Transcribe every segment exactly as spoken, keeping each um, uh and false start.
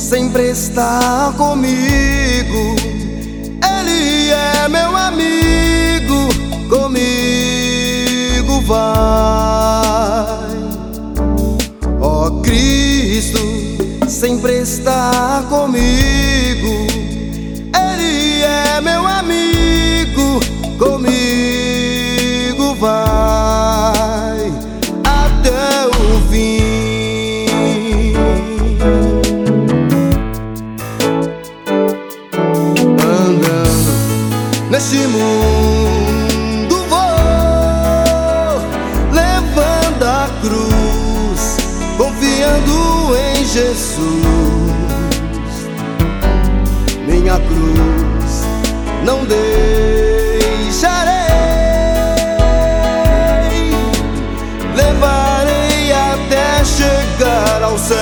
sempre está comigo. Ele é meu amigo, comigo vai. Ó Cristo, sempre está comigo. Ele é meu amigo, comigo vai até o fim. Andando neste mundo vou, levando a cruz, confiando em Jesus. Minha cruz não deixarei, levarei até chegar ao céu.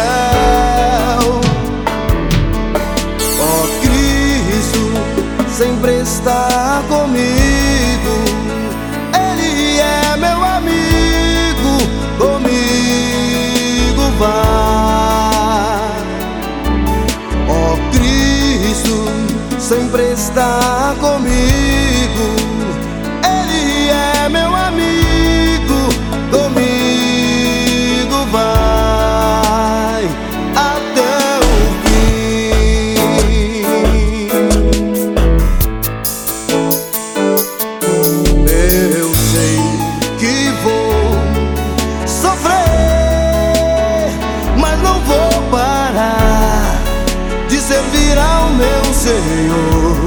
Ó Cristo, sempre está comigo. Ele é meu amigo, comigo vai. Ó Cristo, sempre está comigo. Ele é meu amigo, comigo vai até o fim. Eu sei que vou sofrer, mas não vou parar de servir ao meu Senhor.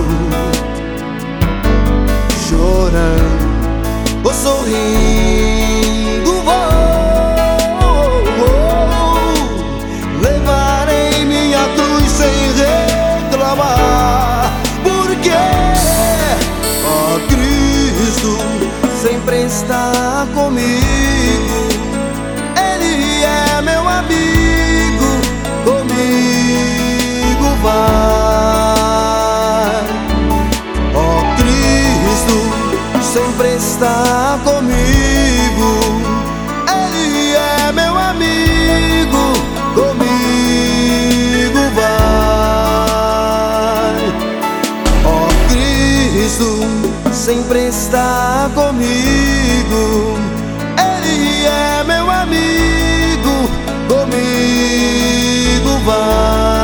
Chorando ou sorrindo vou, levarei minha cruz sem reclamar, porque ó Cristo sempre está comigo. Ele é meu amigo, comigo vai. Ó Cristo sempre está comigo. Ele é meu amigo, comigo vai. Ó Cristo sempre está comigo. Ele é meu amigo, comigo vai.